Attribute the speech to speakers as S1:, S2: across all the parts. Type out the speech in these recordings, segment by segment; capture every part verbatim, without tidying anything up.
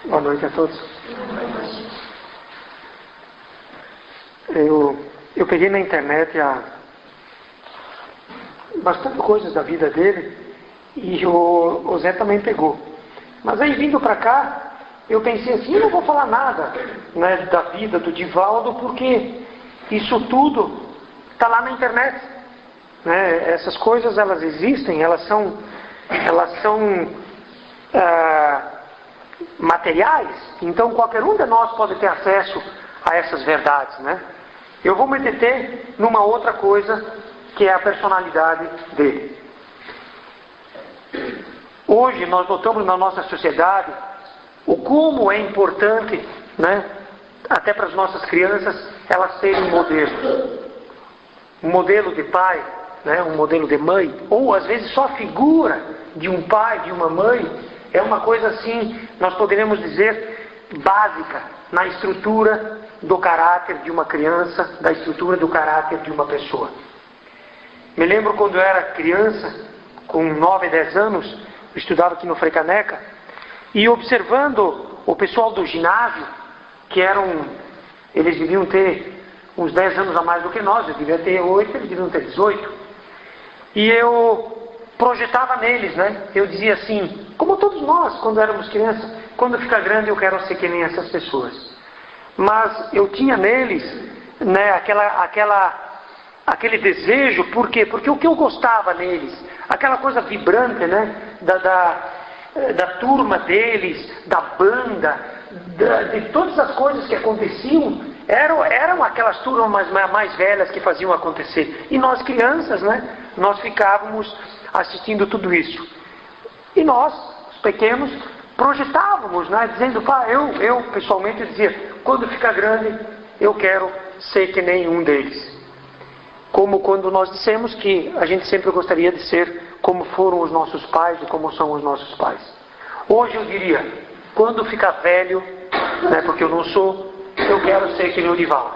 S1: Boa noite a todos. Eu, eu peguei na internet a, bastante coisas da vida dele e o, o Zé também pegou. Mas aí vindo para cá, eu pensei assim, eu não vou falar nada, né, da vida do Divaldo, porque isso tudo está lá na internet. Né? Essas coisas, elas existem, elas são, elas são ah, materiais, então qualquer um de nós pode ter acesso a essas verdades. Né? Eu vou me deter numa outra coisa, que é a personalidade dele. Hoje nós notamos na nossa sociedade o como é importante, né, até para as nossas crianças, elas terem modelos. Um modelo de pai, né, um modelo de mãe, ou às vezes só a figura de um pai, de uma mãe, é uma coisa assim, nós poderíamos dizer, básica na estrutura do caráter de uma criança, da estrutura do caráter de uma pessoa. Me lembro quando eu era criança, com nove, dez anos, eu estudava aqui no Frei Caneca, e observando o pessoal do ginásio, que eram, eles deviam ter uns dez anos a mais do que nós, eu devia ter oito, eles deviam ter dezoito. E eu projetava neles, né? Eu dizia assim, como todos nós, quando éramos crianças, quando ficar grande eu quero ser que nem essas pessoas. Mas eu tinha neles, né, aquela, aquela, aquele desejo, por quê? Porque o que eu gostava neles, aquela coisa vibrante, né, da, da, da turma deles, da banda, da, de todas as coisas que aconteciam, eram, eram aquelas turmas mais, mais velhas que faziam acontecer. E nós crianças, né, nós ficávamos assistindo tudo isso. E nós, os pequenos, projetávamos, né, dizendo, pá, eu, eu pessoalmente dizia, quando ficar grande, eu quero ser que nem um deles. Como quando nós dissemos que a gente sempre gostaria de ser como foram os nossos pais e como são os nossos pais. Hoje eu diria, quando ficar velho, né, porque eu não sou, eu quero ser que nem o Divaldo.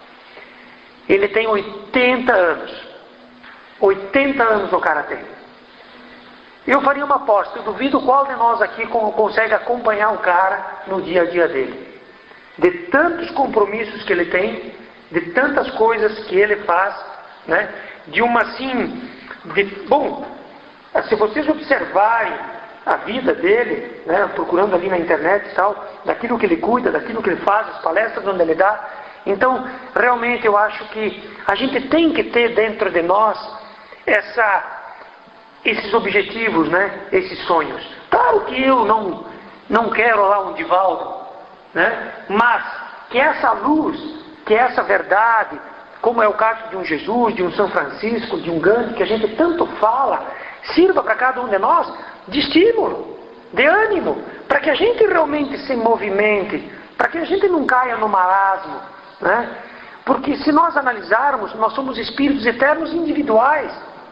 S1: Ele tem oitenta anos. oitenta anos o cara tem. Eu faria uma aposta, eu duvido qual de nós aqui consegue acompanhar o cara no dia a dia dele. De tantos compromissos que ele tem, de tantas coisas que ele faz, né? De uma assim, de, bom, se vocês observarem a vida dele, né, procurando ali na internet e tal, daquilo que ele cuida, daquilo que ele faz, as palestras onde ele dá, então realmente eu acho que a gente tem que ter dentro de nós essa, esses objetivos, né, esses sonhos. Claro que eu não, não quero lá um Divaldo, né, mas que essa luz, que essa verdade, como é o caso de um Jesus, de um São Francisco, de um Gandhi, que a gente tanto fala, sirva para cada um de nós de estímulo, de ânimo, para que a gente realmente se movimente, para que a gente não caia no marasmo, né? Porque se nós analisarmos, nós somos espíritos eternos individuais.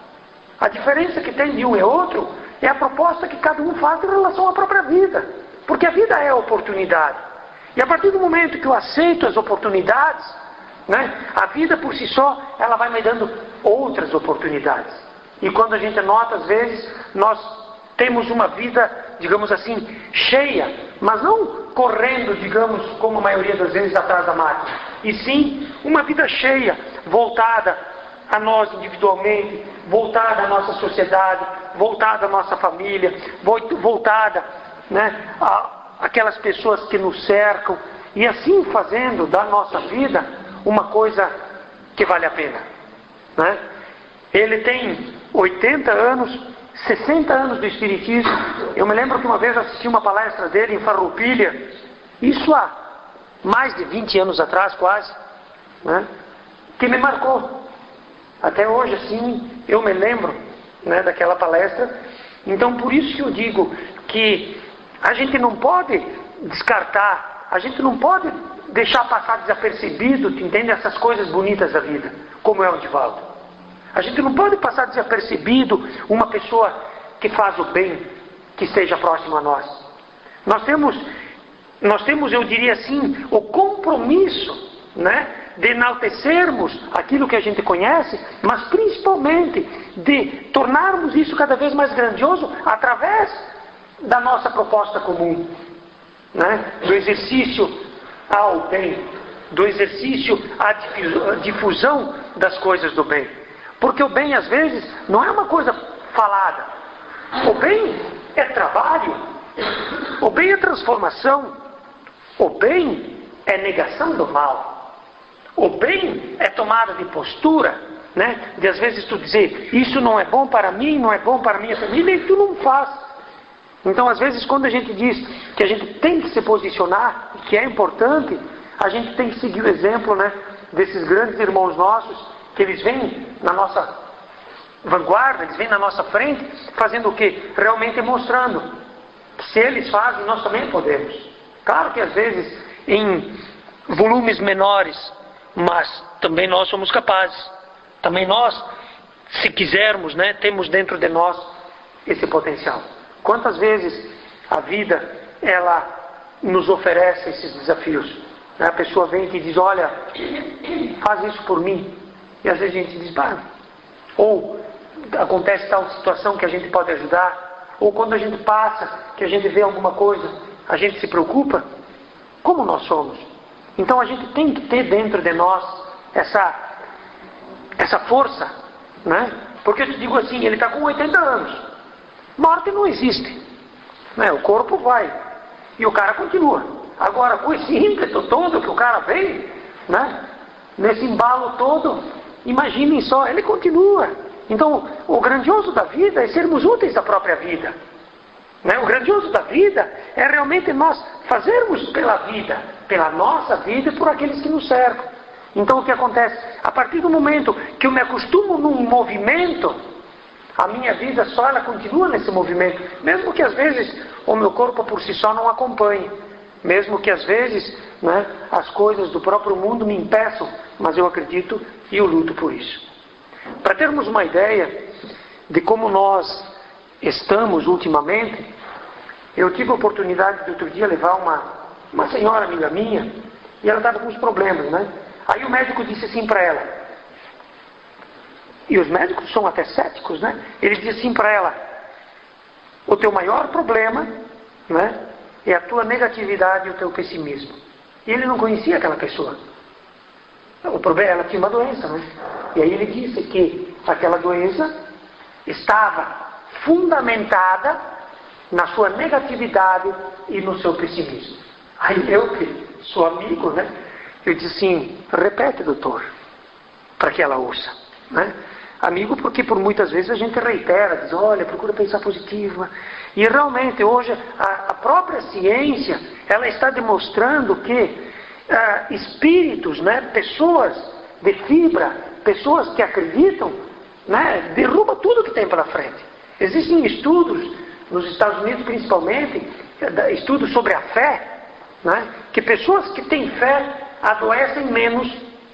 S1: A diferença que tem de um e outro é a proposta que cada um faz em relação à própria vida, porque a vida é a oportunidade. E a partir do momento que eu aceito as oportunidades, né, a vida por si só, ela vai me dando outras oportunidades. E quando a gente nota, às vezes, nós temos uma vida, digamos assim, cheia, mas não correndo, digamos, como a maioria das vezes atrás da máquina. E sim, uma vida cheia, voltada a nós individualmente, voltada à nossa sociedade, voltada à nossa família, voltada, né, a aquelas pessoas que nos cercam, e assim fazendo da nossa vida uma coisa que vale a pena, né? Ele tem oitenta anos, sessenta anos do Espiritismo. Eu me lembro que uma vez assisti uma palestra dele em Farroupilha, isso há mais de vinte anos atrás quase, né? Que me marcou. Até hoje, assim, eu me lembro, né, daquela palestra. Então, por isso que eu digo que a gente não pode descartar, a gente não pode deixar passar desapercebido, tu entende, essas coisas bonitas da vida, como é o Divaldo. A gente não pode passar desapercebido uma pessoa que faz o bem, que esteja próximo a nós. Nós temos, nós temos, eu diria assim, o compromisso, né, de enaltecermos aquilo que a gente conhece, mas principalmente de tornarmos isso cada vez mais grandioso através da nossa proposta comum. né, do exercício ao bem, do exercício à difusão das coisas do bem. Porque o bem, às vezes, não é uma coisa falada. O bem é trabalho. O bem é transformação. O bem é negação do mal. O bem é tomada de postura, né? De às vezes tu dizer, isso não é bom para mim, não é bom para a minha família, e tu não faz. Então, às vezes, quando a gente diz que a gente tem que se posicionar, que é importante, a gente tem que seguir o exemplo, né, desses grandes irmãos nossos, que eles vêm na nossa vanguarda, eles vêm na nossa frente, fazendo o quê? Realmente mostrando que se eles fazem, nós também podemos. Claro que às vezes em volumes menores, mas também nós somos capazes. Também nós, se quisermos, né, temos dentro de nós esse potencial. Quantas vezes a vida, ela nos oferece esses desafios? A pessoa vem e diz, olha, faz isso por mim. E às vezes a gente diz, bah, ou acontece tal situação que a gente pode ajudar, ou quando a gente passa, que a gente vê alguma coisa, a gente se preocupa. Como nós somos? Então a gente tem que ter dentro de nós essa, essa força, né? Porque eu te digo assim, ele está com oitenta anos. Morte não existe, né? O corpo vai e o cara continua. Agora, com esse ímpeto todo que o cara vem, né? Nesse embalo todo, imaginem só, ele continua. Então, o grandioso da vida é sermos úteis à própria vida, né? O grandioso da vida é realmente nós fazermos pela vida, pela nossa vida e por aqueles que nos cercam. Então, o que acontece? A partir do momento que eu me acostumo num movimento, a minha vida só ela continua nesse movimento, mesmo que às vezes o meu corpo por si só não acompanhe, mesmo que às vezes, né, as coisas do próprio mundo me impeçam, mas eu acredito e eu luto por isso. Para termos uma ideia de como nós estamos ultimamente, eu tive a oportunidade de outro dia levar uma, uma senhora amiga minha, e ela estava com uns problemas, né? Aí o médico disse assim para ela, e os médicos são até céticos, né? Ele disse assim para ela, o teu maior problema, né, é a tua negatividade e o teu pessimismo. E ele não conhecia aquela pessoa. O problema, ela tinha uma doença, né? E aí ele disse que aquela doença estava fundamentada na sua negatividade e no seu pessimismo. Aí eu, que sou amigo, né? Eu disse assim, repete, doutor, para que ela ouça, né? Amigo, porque por muitas vezes a gente reitera, diz, olha, procura pensar positivo. E realmente hoje a, a própria ciência, ela está demonstrando que ah, espíritos, né, pessoas de fibra, pessoas que acreditam, né, derruba tudo que tem pela frente. Existem estudos, nos Estados Unidos principalmente, estudos sobre a fé, né, que pessoas que têm fé adoecem menos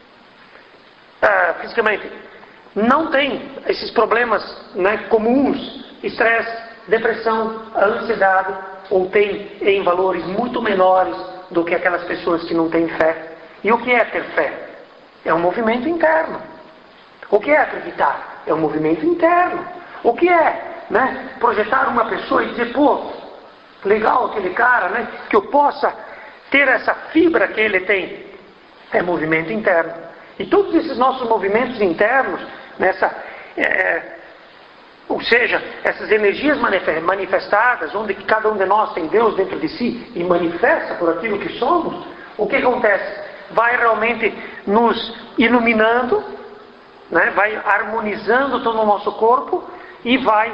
S1: ah, fisicamente. Não tem esses problemas, né, comuns, estresse, depressão, ansiedade, ou tem em valores muito menores do que aquelas pessoas que não têm fé. E o que é ter fé? É um movimento interno. O que é acreditar? É um movimento interno. O que é, né, projetar uma pessoa e dizer, pô, legal aquele cara, né, que eu possa ter essa fibra que ele tem? É movimento interno. E todos esses nossos movimentos internos, nessa, é, ou seja, essas energias manifestadas, onde cada um de nós tem Deus dentro de si e manifesta por aquilo que somos, o que acontece? Vai realmente nos iluminando, né? Vai harmonizando todo o nosso corpo e vai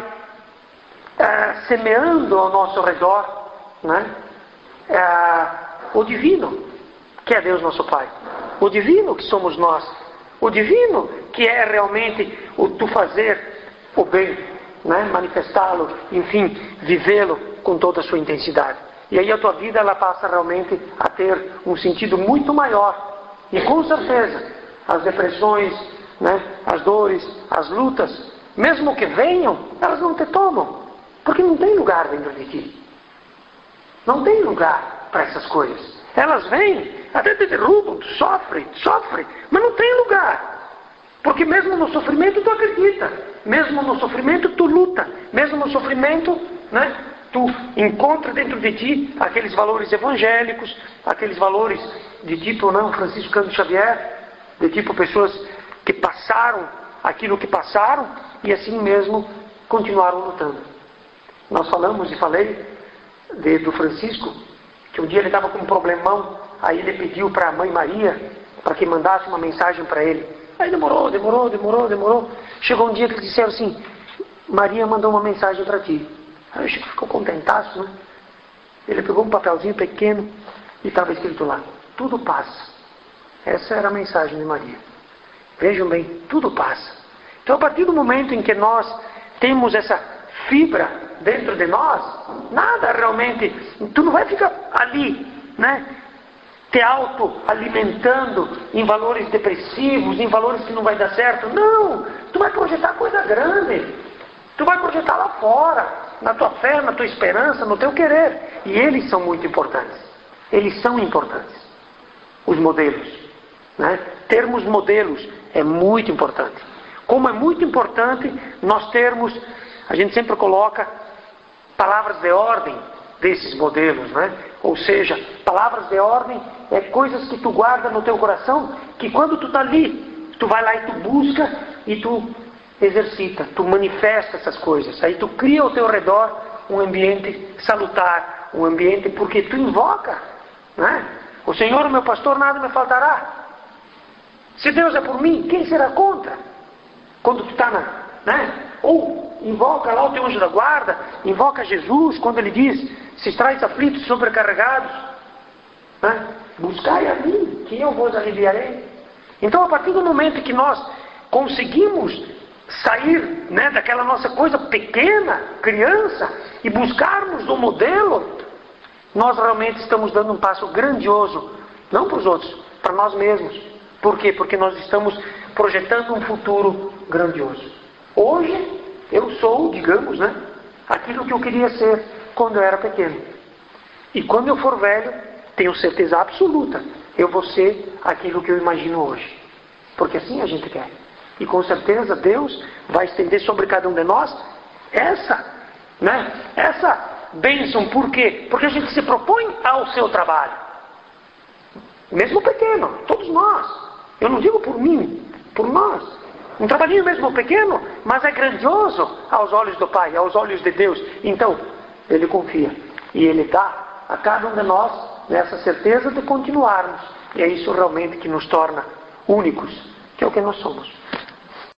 S1: é, semeando ao nosso redor, né? é, o divino, que é Deus nosso Pai. O divino que somos nós. O divino que é realmente o tu fazer o bem, né? Manifestá-lo, enfim, vivê-lo com toda a sua intensidade. E aí a tua vida ela passa realmente a ter um sentido muito maior. E com certeza, as depressões, né? As dores, as lutas, mesmo que venham, elas não te tomam. Porque não tem lugar dentro de ti. Não tem lugar para essas coisas. Elas vêm, até te derrubam, tu sofre, tu sofre, mas não tem lugar. Porque mesmo no sofrimento tu acredita, mesmo no sofrimento tu luta, mesmo no sofrimento, né, tu encontra dentro de ti aqueles valores evangélicos, aqueles valores de tipo, não, Francisco Cândido Xavier, de tipo pessoas que passaram aquilo que passaram e assim mesmo continuaram lutando. Nós falamos e falei de, do Francisco, que um dia ele estava com um problemão, aí ele pediu para a Mãe Maria para que mandasse uma mensagem para ele. Aí demorou, demorou, demorou, demorou. Chegou um dia que eles disseram assim, Maria mandou uma mensagem para ti. Aí o Chico ficou contentaço, né? Ele pegou um papelzinho pequeno e estava escrito lá, tudo passa. Essa era a mensagem de Maria. Vejam bem, tudo passa. Então a partir do momento em que nós temos essa fibra dentro de nós, nada realmente, tu não vai ficar ali, né? Te auto-alimentando em valores depressivos, em valores que não vai dar certo. Não, tu vai projetar coisa grande. Tu vai projetar lá fora, na tua fé, na tua esperança, no teu querer. E eles são muito importantes. Eles são importantes. Os modelos, né? Termos modelos é muito importante. Como é muito importante nós termos, a gente sempre coloca palavras de ordem desses modelos, né? Ou seja, palavras de ordem é coisas que tu guarda no teu coração, que quando tu está ali, tu vai lá e tu busca e tu exercita, tu manifesta essas coisas. Aí tu cria ao teu redor um ambiente salutar, um ambiente porque tu invoca, né? O Senhor, o meu pastor, nada me faltará. Se Deus é por mim, quem será contra? Quando tu está na, né? Ou invoca lá o teu anjo da guarda, invoca Jesus quando ele diz, se estáis aflitos, sobrecarregados, né? Buscai a mim, que eu vos aliviarei. Então a partir do momento que nós conseguimos sair, né, daquela nossa coisa pequena, criança, e buscarmos o modelo, nós realmente estamos dando um passo grandioso, não para os outros, para nós mesmos. Por quê? Porque nós estamos projetando um futuro grandioso. Hoje, eu sou, digamos, né, aquilo que eu queria ser quando eu era pequeno. E quando eu for velho, tenho certeza absoluta, eu vou ser aquilo que eu imagino hoje. Porque assim a gente quer. E com certeza Deus vai estender sobre cada um de nós essa, né, essa bênção. Por quê? Porque a gente se propõe ao seu trabalho. Mesmo pequeno, todos nós. Eu não digo por mim, por nós. Um trabalhinho mesmo pequeno, mas é grandioso aos olhos do Pai, aos olhos de Deus. Então, Ele confia. E Ele dá a cada um de nós nessa certeza de continuarmos. E é isso realmente que nos torna únicos, que é o que nós somos.